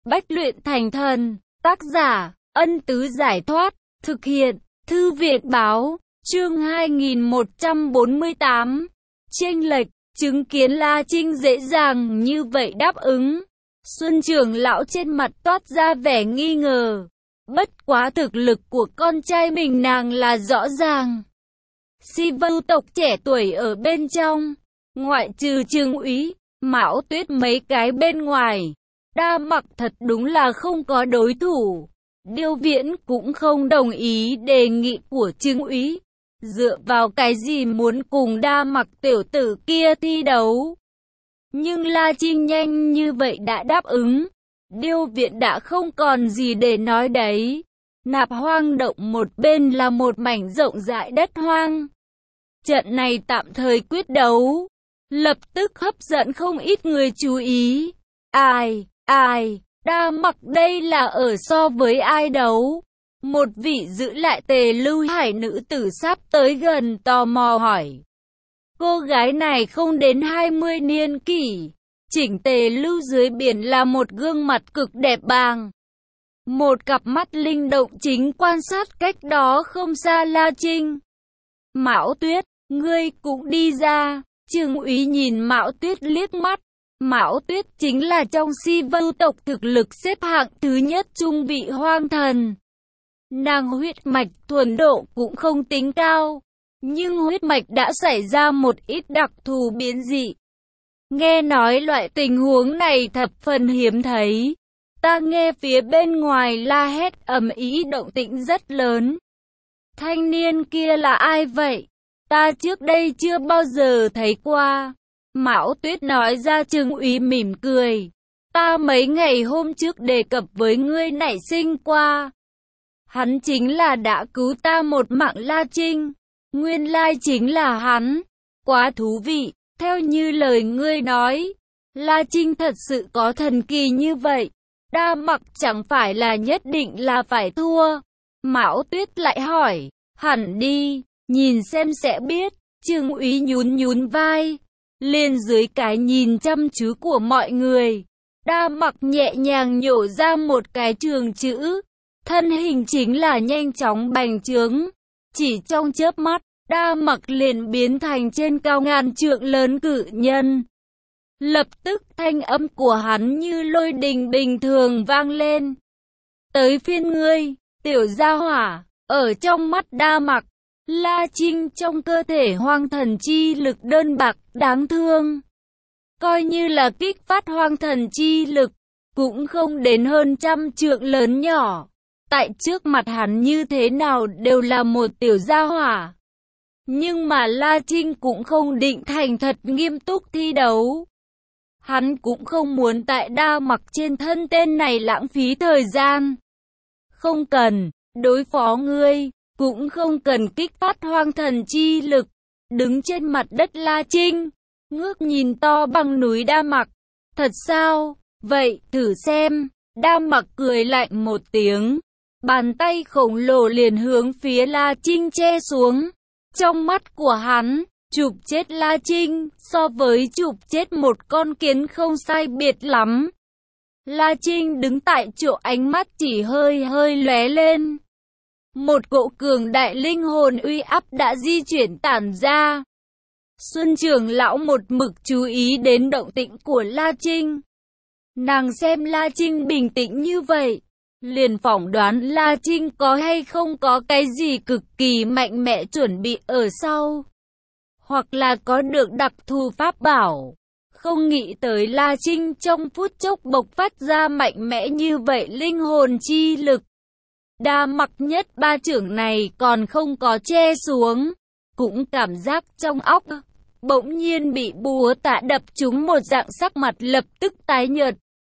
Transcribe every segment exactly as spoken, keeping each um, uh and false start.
Bách luyện thành thần. Tác giả, Ân Tứ Giải Thoát. Thực hiện, Thư viện Báo. Chương hai nghìn một trăm bốn mươi tám. Chênh lệch, chứng kiến La Trinh dễ dàng như vậy đáp ứng. Xuân trưởng lão trên mặt toát ra vẻ nghi ngờ. Bất quá thực lực của con trai mình nàng là rõ ràng. Si Vưu tộc trẻ tuổi ở bên trong, ngoại trừ Trương Úy, Mão Tuyết mấy cái bên ngoài, Đa Mặc thật đúng là không có đối thủ. Điêu Viễn cũng không đồng ý đề nghị của Trương Úy. Dựa vào cái gì muốn cùng Đa Mặc tiểu tử kia thi đấu? Nhưng La Trinh nhanh như vậy đã đáp ứng. Điêu Viễn đã không còn gì để nói đấy. Nạp Hoang động một bên là một mảnh rộng rãi đất hoang. Trận này tạm thời quyết đấu, lập tức hấp dẫn không ít người chú ý. Ai, ai, Đa Mặc đây là ở so với ai đấu? Một vị giữ lại Tề Lưu Hải nữ tử sắp tới gần tò mò hỏi. Cô gái này không đến hai mươi niên kỷ, chỉnh tề lưu dưới biển là một gương mặt cực đẹp bàng. Một cặp mắt linh động chính quan sát cách đó không xa La Trinh. Mão Tuyết, ngươi cũng đi ra. Trương Úy nhìn Mão Tuyết liếc mắt. Mão Tuyết chính là trong Si Vưu tộc thực lực xếp hạng thứ nhất trung vị hoang thần. Nàng huyết mạch thuần độ cũng không tính cao, nhưng huyết mạch đã xảy ra một ít đặc thù biến dị. Nghe nói loại tình huống này thập phần hiếm thấy. Ta nghe phía bên ngoài la hét ầm ĩ, động tĩnh rất lớn. Thanh niên kia là ai vậy? Ta trước đây chưa bao giờ thấy qua. Mão Tuyết nói ra. Trương Úy mỉm cười. Ta mấy ngày hôm trước đề cập với ngươi nảy sinh qua. Hắn chính là đã cứu ta một mạng La Trinh. Nguyên lai chính là hắn. Quá thú vị. Theo như lời ngươi nói, La Trinh thật sự có thần kỳ như vậy. Đa Mặc chẳng phải là nhất định là phải thua. Mão Tuyết lại hỏi. Hẳn đi, nhìn xem sẽ biết. Trương Úy nhún nhún vai. Lên dưới cái nhìn chăm chú của mọi người, Đa Mặc nhẹ nhàng nhổ ra một cái trường chữ. Thân hình chính là nhanh chóng bành trướng. Chỉ trong chớp mắt, Đa Mặc liền biến thành trên cao ngàn trượng lớn cự nhân. Lập tức thanh âm của hắn như lôi đình bình thường vang lên. Tới phiên ngươi, tiểu gia hỏa. Ở trong mắt Đa Mặc, La Trinh trong cơ thể hoang thần chi lực đơn bạc đáng thương. Coi như là kích phát hoang thần chi lực, cũng không đến hơn trăm trượng lớn nhỏ. Tại trước mặt hắn như thế nào đều là một tiểu gia hỏa. Nhưng mà La Trinh cũng không định thành thật nghiêm túc thi đấu. Hắn cũng không muốn tại Đa Mặc trên thân tên này lãng phí thời gian. Không cần, đối phó ngươi, cũng không cần kích phát hoang thần chi lực. Đứng trên mặt đất La Trinh, ngước nhìn to bằng núi Đa Mặc. Thật sao? Vậy, thử xem. Đa Mặc cười lạnh một tiếng. Bàn tay khổng lồ liền hướng phía La Trinh che xuống. Trong mắt của hắn, chụp chết La Trinh, so với chụp chết một con kiến không sai biệt lắm. La Trinh đứng tại chỗ, ánh mắt chỉ hơi hơi lóe lên. Một cỗ cường đại linh hồn uy áp đã di chuyển tản ra. Xuân trưởng lão một mực chú ý đến động tĩnh của La Trinh. Nàng xem La Trinh bình tĩnh như vậy, liền phỏng đoán La Trinh có hay không có cái gì cực kỳ mạnh mẽ chuẩn bị ở sau. Hoặc là có được đặc thù pháp bảo. Không nghĩ tới La Trinh trong phút chốc bộc phát ra mạnh mẽ như vậy linh hồn chi lực. Đa Mặc nhất ba trưởng này còn không có che xuống. Cũng cảm giác trong óc bỗng nhiên bị búa tạ đập trúng một dạng, sắc mặt lập tức tái nhợt.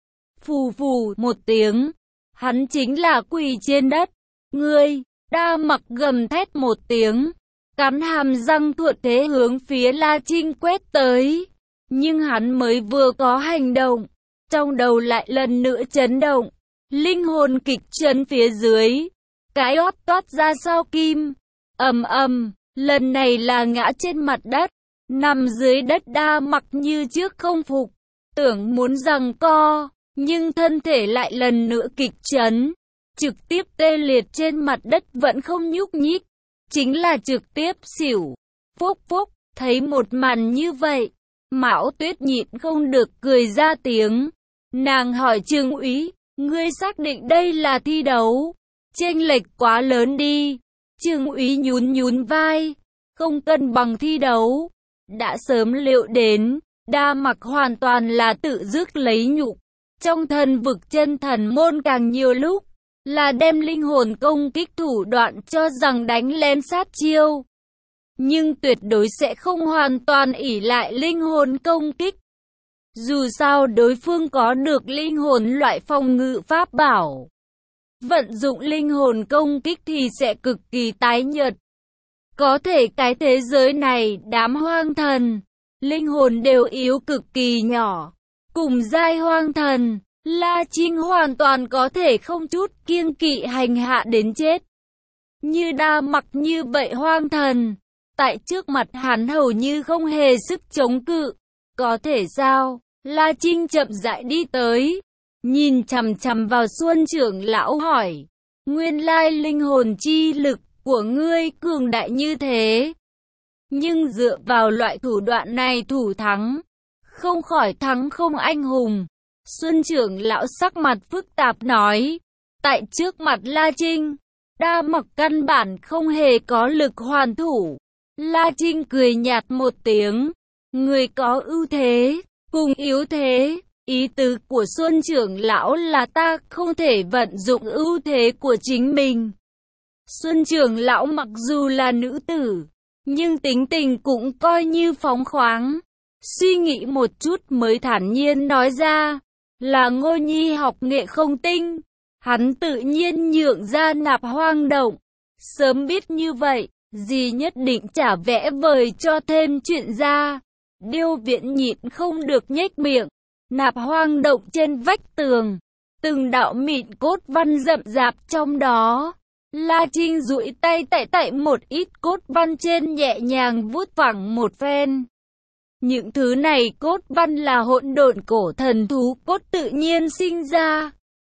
Phù phù một tiếng. Hắn chính là quỳ trên đất. Ngươi! Đa Mặc gầm thét một tiếng. Cắn hàm răng thuận thế hướng phía La Trinh quét tới. Nhưng hắn mới vừa có hành động, trong đầu lại lần nữa chấn động. Linh hồn kịch chấn phía dưới. Cái ót toát ra sao kim. Ầm ầm, lần này là ngã trên mặt đất. Nằm dưới đất Đa Mặc như trước không phục. Tưởng muốn giằng co. nhưng thân thể lại lần nữa kịch chấn, trực tiếp tê liệt trên mặt đất vẫn không nhúc nhích, chính là trực tiếp xỉu. Phúc phúc, thấy một màn như vậy, Mão Tuyết nhịn không được cười ra tiếng. Nàng hỏi Trương Úy, ngươi xác định đây là thi đấu? Chênh lệch quá lớn đi. Trương Úy nhún nhún vai, không cân bằng thi đấu. Đã sớm liệu đến, Đa Mặc hoàn toàn là tự rước lấy nhục. Trong thần vực chân thần môn càng nhiều lúc, là đem linh hồn công kích thủ đoạn cho rằng đánh lén sát chiêu. Nhưng tuyệt đối sẽ không hoàn toàn ỷ lại linh hồn công kích. Dù sao đối phương có được linh hồn loại phòng ngự pháp bảo. Vận dụng linh hồn công kích thì sẽ cực kỳ tái nhợt. Có thể cái thế giới này đám hoang thần, linh hồn đều yếu cực kỳ nhỏ. Cùng giai hoang thần, La Trinh hoàn toàn có thể không chút kiêng kỵ hành hạ đến chết. Như Đa Mặc như vậy hoang thần, tại trước mặt hắn hầu như không hề sức chống cự. Có thể sao? La Trinh chậm rãi đi tới, nhìn chằm chằm vào Xuân trưởng lão hỏi, nguyên lai linh hồn chi lực của ngươi cường đại như thế. Nhưng dựa vào loại thủ đoạn này thủ thắng, không khỏi thắng không anh hùng. Xuân trưởng lão sắc mặt phức tạp nói, tại trước mặt La Trinh, Đa Mặc căn bản không hề có lực hoàn thủ. La Trinh cười nhạt một tiếng, người có ưu thế, cùng yếu thế. Ý tứ của Xuân trưởng lão là ta không thể vận dụng ưu thế của chính mình. Xuân trưởng lão mặc dù là nữ tử, nhưng tính tình cũng coi như phóng khoáng. Suy nghĩ một chút mới thản nhiên nói ra, là Ngô Nhi học nghệ không tinh, hắn tự nhiên nhượng ra Nạp Hoang Động. Sớm biết như vậy, dì nhất định trả vẽ vời cho thêm chuyện ra. Điêu Viễn nhịn không được nhếch miệng. Nạp Hoang Động trên vách tường, từng đạo mịn cốt văn rậm rạp trong đó. La Trinh duỗi tay tẩy tẩy một ít cốt văn trên, nhẹ nhàng vuốt phẳng một phen. Những thứ này cốt văn là hỗn độn cổ thần thú cốt tự nhiên sinh ra.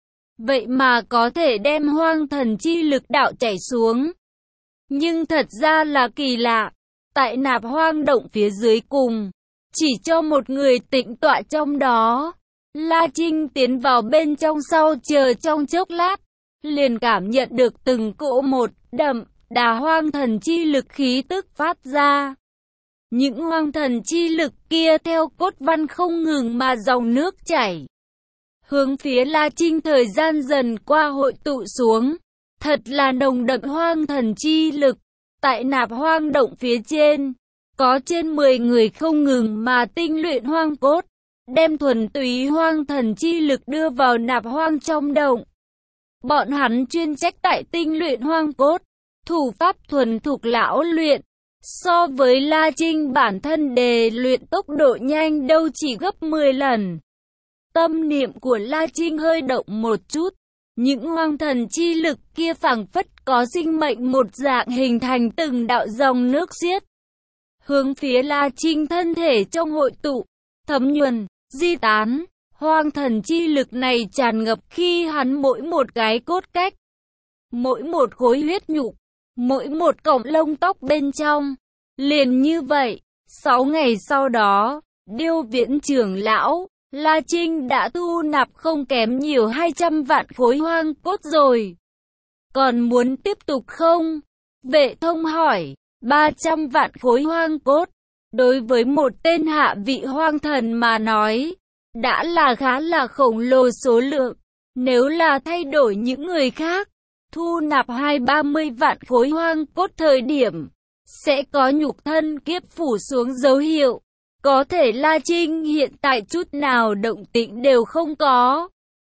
Vậy mà có thể đem hoang thần chi lực đạo chảy xuống. Nhưng thật ra là kỳ lạ, tại Nạp Hoang Động phía dưới cùng, chỉ cho một người tĩnh tọa trong đó. La Trinh tiến vào bên trong sau chờ trong chốc lát, liền cảm nhận được từng cỗ một đậm đà hoang thần chi lực khí tức phát ra. Những hoang thần chi lực kia theo cốt văn không ngừng mà dòng nước chảy, hướng phía La Trinh thời gian dần qua hội tụ xuống. Thật là nồng đậm hoang thần chi lực. Tại Nạp Hoang Động phía trên, có trên mười người không ngừng mà tinh luyện hoang cốt, đem thuần túy hoang thần chi lực đưa vào nạp hoang trong động. Bọn hắn chuyên trách tại tinh luyện hoang cốt, thủ pháp thuần thục lão luyện. So với La Trinh bản thân đề luyện tốc độ nhanh đâu chỉ gấp mười lần. Tâm niệm của La Trinh hơi động một chút, những hoang thần chi lực kia phảng phất có sinh mệnh một dạng hình thành từng đạo dòng nước xiết. Hướng phía La Trinh thân thể trong hội tụ, thấm nhuần, di tán, hoang thần chi lực này tràn ngập khi hắn mỗi một cái cốt cách, mỗi một khối huyết nhục, mỗi một cọng lông tóc bên trong. Liền như vậy, sáu ngày sau đó, Điêu Viễn trưởng lão, La Trinh đã thu nạp không kém nhiều hai trăm vạn khối hoang cốt rồi. Còn muốn tiếp tục không? Vệ Thông hỏi. ba trăm vạn khối hoang cốt, đối với một tên hạ vị hoang thần mà nói, đã là khá là khổng lồ số lượng. Nếu là thay đổi những người khác, thu nạp hai ba mươi vạn khối hoang cốt thời điểm, sẽ có nhục thân kiếp phủ xuống dấu hiệu. Có thể La Trinh hiện tại chút nào động tĩnh đều không có.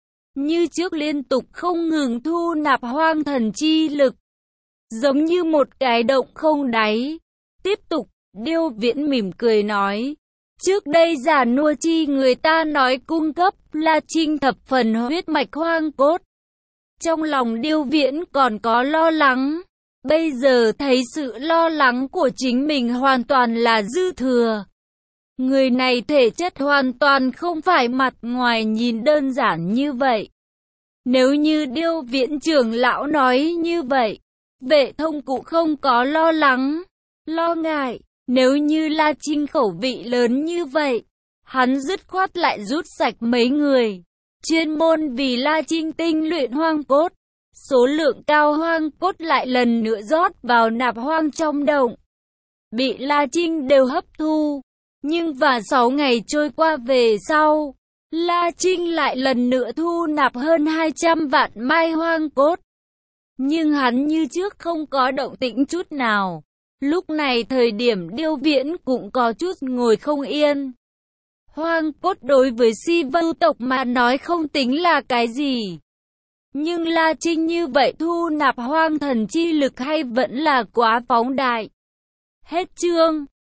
Như trước liên tục không ngừng thu nạp hoang thần chi lực, giống như một cái động không đáy. Tiếp tục, Điêu Viễn mỉm cười nói, trước đây giả nua chi người ta nói cung cấp La Trinh thập phần huyết mạch hoang cốt. Trong lòng Điêu Viễn còn có lo lắng, bây giờ thấy sự lo lắng của chính mình hoàn toàn là dư thừa. Người này thể chất hoàn toàn không phải mặt ngoài nhìn đơn giản như vậy. Nếu như Điêu Viễn trưởng lão nói như vậy, Vệ Thông Cụ không có lo lắng, lo ngại. Nếu như La Trinh khẩu vị lớn như vậy, hắn dứt khoát lại rút sạch mấy người, chuyên môn vì La Trinh tinh luyện hoang cốt. Số lượng cao hoang cốt lại lần nữa rót vào nạp hoang trong động, bị La Trinh đều hấp thu. Nhưng và sáu ngày trôi qua về sau, La Trinh lại lần nữa thu nạp hơn hai trăm vạn mai hoang cốt. Nhưng hắn như trước không có động tĩnh chút nào. Lúc này thời điểm Điêu Viễn cũng có chút ngồi không yên. Hoang cốt đối với Si Vưu tộc mà nói không tính là cái gì. Nhưng La Trinh như vậy thu nạp hoang thần chi lực hay vẫn là quá phóng đại. Hết chương.